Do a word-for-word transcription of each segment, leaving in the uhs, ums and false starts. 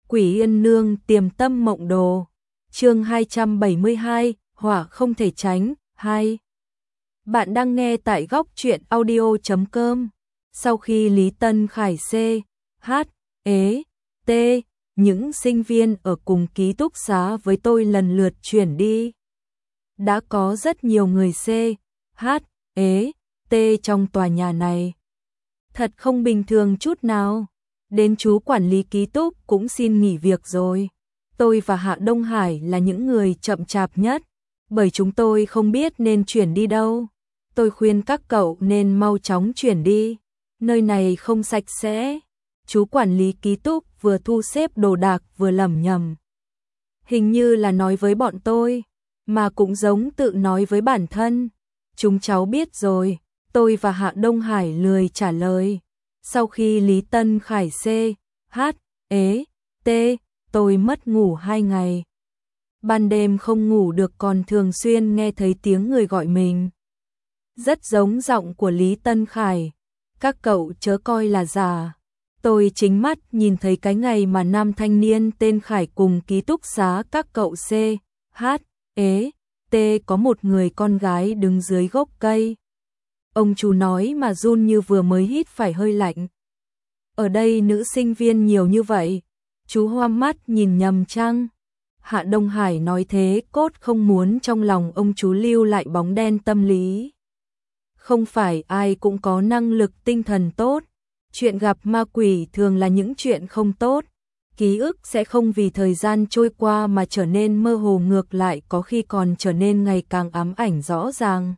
Quỷ Yên Nương Tiềm Tâm Mộng Đồ. Chương hai trăm bảy mươi hai, hỏa không thể tránh, hai. Bạn đang nghe tại góc truyện audio chấm com. Sau khi Lý Tân Khải C, H, E, T, những sinh viên ở cùng ký túc xá với tôi lần lượt chuyển đi. Đã có rất nhiều người C, H, E, T trong tòa nhà này. Thật không bình thường chút nào. Đến chú quản lý ký túc cũng xin nghỉ việc rồi. Tôi và Hạ Đông Hải là những người chậm chạp nhất, bởi chúng tôi không biết nên chuyển đi đâu. Tôi khuyên các cậu nên mau chóng chuyển đi, nơi này không sạch sẽ. Chú quản lý ký túc vừa thu xếp đồ đạc vừa lẩm nhẩm. Hình như là nói với bọn tôi, mà cũng giống tự nói với bản thân. Chúng cháu biết rồi, tôi và Hạ Đông Hải lười trả lời. Sau khi Lý Tân Khải C, H, E, T, tôi mất ngủ hai ngày. Ban đêm không ngủ được còn thường xuyên nghe thấy tiếng người gọi mình. Rất giống giọng của Lý Tân Khải. Các cậu chớ coi là giả. Tôi chính mắt nhìn thấy cái ngày mà nam thanh niên tên Khải cùng ký túc xá các cậu C, H, E, T có một người con gái đứng dưới gốc cây. Ông chú nói mà run như vừa mới hít phải hơi lạnh. Ở đây nữ sinh viên nhiều như vậy, chú hoa mắt nhìn nhầm chăng? Hạ Đông Hải nói thế cốt không muốn trong lòng ông chú lưu lại bóng đen tâm lý. Không phải ai cũng có năng lực tinh thần tốt. Chuyện gặp ma quỷ thường là những chuyện không tốt. Ký ức sẽ không vì thời gian trôi qua mà trở nên mơ hồ, ngược lại có khi còn trở nên ngày càng ám ảnh rõ ràng.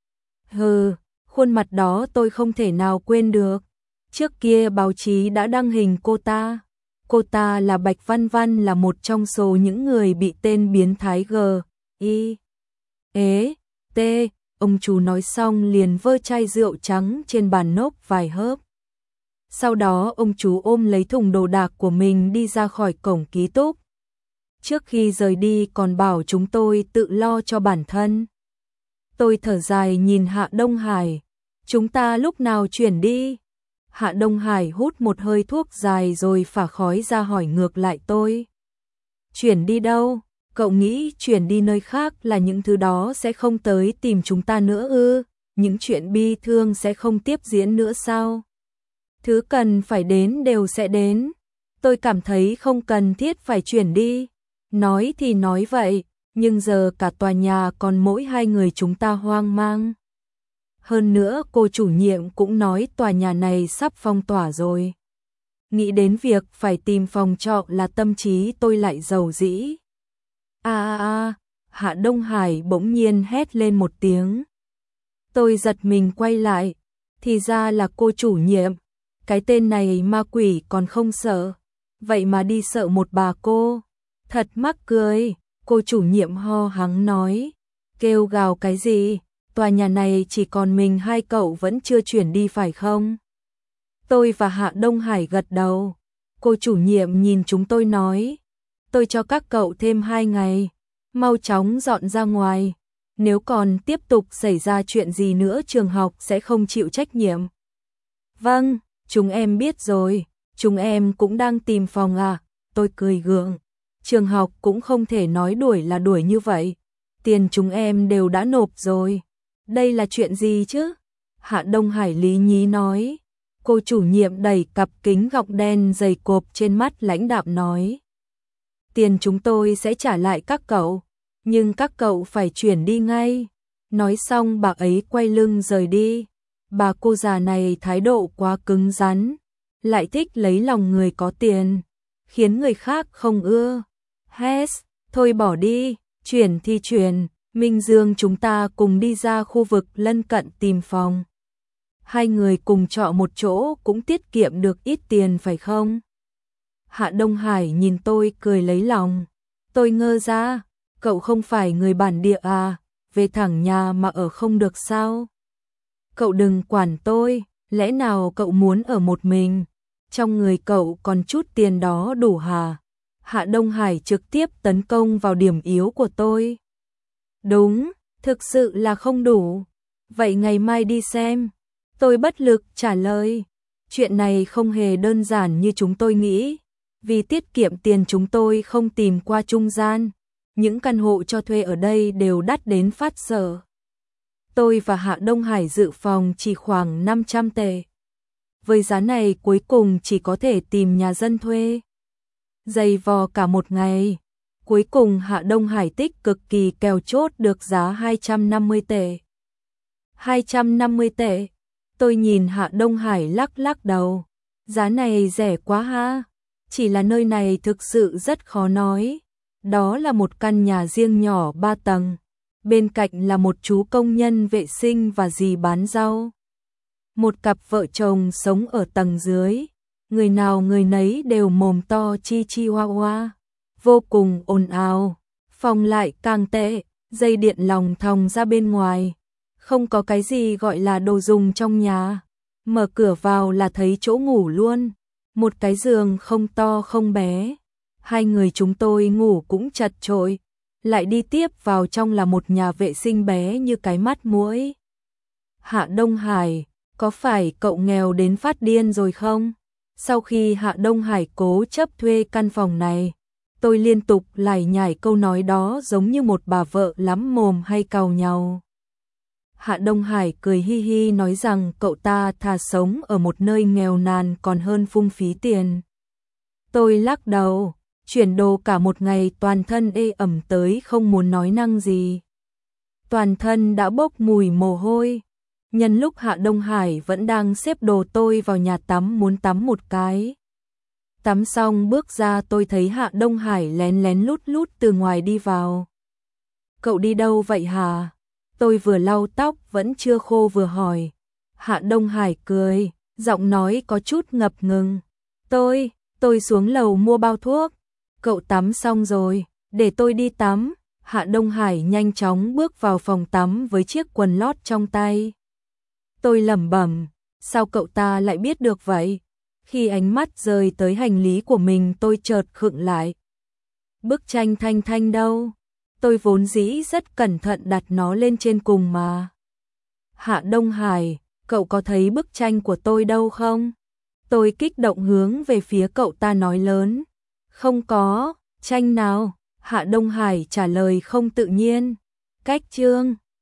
Hừ, khuôn mặt đó tôi không thể nào quên được. Trước kia báo chí đã đăng hình cô ta. Cô ta là Bạch Văn Văn, là một trong số những người bị tên biến thái G, I, E, T. Ông chú nói xong liền vơ chai rượu trắng trên bàn nốc vài hớp. Sau đó ông chú ôm lấy thùng đồ đạc của mình đi ra khỏi cổng ký túc. Trước khi rời đi còn bảo chúng tôi tự lo cho bản thân. Tôi thở dài nhìn Hạ Đông Hải. Chúng ta lúc nào chuyển đi? Hạ Đông Hải hút một hơi thuốc dài rồi phả khói ra hỏi ngược lại tôi. Chuyển đi đâu? Cậu nghĩ chuyển đi nơi khác là những thứ đó sẽ không tới tìm chúng ta nữa ư? Những chuyện bi thương sẽ không tiếp diễn nữa sao? Thứ cần phải đến đều sẽ đến. Tôi cảm thấy không cần thiết phải chuyển đi. Nói thì nói vậy, nhưng giờ cả tòa nhà còn mỗi hai người chúng ta hoang mang. Hơn nữa cô chủ nhiệm cũng nói tòa nhà này sắp phong tỏa rồi. Nghĩ đến việc phải tìm phòng trọ là tâm trí tôi lại rầu rĩ. A a a, Hạ Đông Hải bỗng nhiên hét lên một tiếng. Tôi giật mình quay lại, thì ra là cô chủ nhiệm. Cái tên này ma quỷ còn không sợ, vậy mà đi sợ một bà cô. Thật mắc cười, cô chủ nhiệm ho hắng nói. Kêu gào cái gì? Tòa nhà này chỉ còn mình hai cậu vẫn chưa chuyển đi phải không? Tôi và Hạ Đông Hải gật đầu. Cô chủ nhiệm nhìn chúng tôi nói. Tôi cho các cậu thêm hai ngày. Mau chóng dọn ra ngoài. Nếu còn tiếp tục xảy ra chuyện gì nữa trường học sẽ không chịu trách nhiệm. Vâng, chúng em biết rồi. Chúng em cũng đang tìm phòng à. Tôi cười gượng. Trường học cũng không thể nói đuổi là đuổi như vậy. Tiền chúng em đều đã nộp rồi. Đây là chuyện gì chứ? Hạ Đông Hải lý nhí nói. Cô chủ nhiệm đẩy cặp kính gọng đen dày cộp trên mắt lãnh đạm nói. Tiền chúng tôi sẽ trả lại các cậu, nhưng các cậu phải chuyển đi ngay. Nói xong bà ấy quay lưng rời đi. Bà cô già này thái độ quá cứng rắn, lại thích lấy lòng người có tiền, khiến người khác không ưa. Hes, thôi bỏ đi, chuyển thì chuyển. Minh Dương chúng ta cùng đi ra khu vực lân cận tìm phòng. Hai người cùng trọ một chỗ cũng tiết kiệm được ít tiền phải không? Hạ Đông Hải nhìn tôi cười lấy lòng. Tôi ngơ ra, cậu không phải người bản địa à, về thẳng nhà mà ở không được sao? Cậu đừng quản tôi, lẽ nào cậu muốn ở một mình? Trong người cậu còn chút tiền đó đủ hả? Hạ Đông Hải trực tiếp tấn công vào điểm yếu của tôi. Đúng, thực sự là không đủ. Vậy ngày mai đi xem. Tôi bất lực trả lời. Chuyện này không hề đơn giản như chúng tôi nghĩ. Vì tiết kiệm tiền chúng tôi không tìm qua trung gian. Những căn hộ cho thuê ở đây đều đắt đến phát sợ. Tôi và Hạ Đông Hải dự phòng chỉ khoảng năm trăm tệ. Với giá này cuối cùng chỉ có thể tìm nhà dân thuê. Dày vò cả một ngày. Cuối cùng Hạ Đông Hải tích cực kỳ kèo chốt được giá hai trăm năm mươi tệ. hai trăm năm mươi tệ. Tôi nhìn Hạ Đông Hải lắc lắc đầu. Giá này rẻ quá ha. Chỉ là nơi này thực sự rất khó nói. Đó là một căn nhà riêng nhỏ ba tầng. Bên cạnh là một chú công nhân vệ sinh và dì bán rau. Một cặp vợ chồng sống ở tầng dưới. Người nào người nấy đều mồm to chi chi hoa hoa. Vô cùng ồn ào. Phòng lại càng tệ. Dây điện lòng thòng ra bên ngoài. Không có cái gì gọi là đồ dùng trong nhà. Mở cửa vào là thấy chỗ ngủ luôn. Một cái giường không to không bé. Hai người chúng tôi ngủ cũng chật chội. Lại đi tiếp vào trong là một nhà vệ sinh bé như cái mắt muỗi. Hạ Đông Hải, có phải cậu nghèo đến phát điên rồi không? Sau khi Hạ Đông Hải cố chấp thuê căn phòng này, tôi liên tục lải nhải câu nói đó giống như một bà vợ lắm mồm hay càu nhau. Hạ Đông Hải cười hi hi nói rằng cậu ta thà sống ở một nơi nghèo nàn còn hơn phung phí tiền. Tôi lắc đầu, chuyển đồ cả một ngày toàn thân ê ẩm tới không muốn nói năng gì. Toàn thân đã bốc mùi mồ hôi. Nhân lúc Hạ Đông Hải vẫn đang xếp đồ tôi vào nhà tắm muốn tắm một cái. Tắm xong bước ra tôi thấy Hạ Đông Hải lén lén lút lút từ ngoài đi vào. Cậu đi đâu vậy hả? Tôi vừa lau tóc vẫn chưa khô vừa hỏi. Hạ Đông Hải cười, giọng nói có chút ngập ngừng. Tôi, tôi xuống lầu mua bao thuốc. Cậu tắm xong rồi, để tôi đi tắm. Hạ Đông Hải nhanh chóng bước vào phòng tắm với chiếc quần lót trong tay. Tôi lẩm bẩm, sao cậu ta lại biết được vậy? Khi ánh mắt rơi tới hành lý của mình tôi chợt khựng lại. Bức tranh Thanh Thanh đâu? Tôi vốn dĩ rất cẩn thận đặt nó lên trên cùng mà. Hạ Đông Hải, cậu có thấy bức tranh của tôi đâu không? Tôi kích động hướng về phía cậu ta nói lớn. Không có, tranh nào? Hạ Đông Hải trả lời không tự nhiên. Cách chương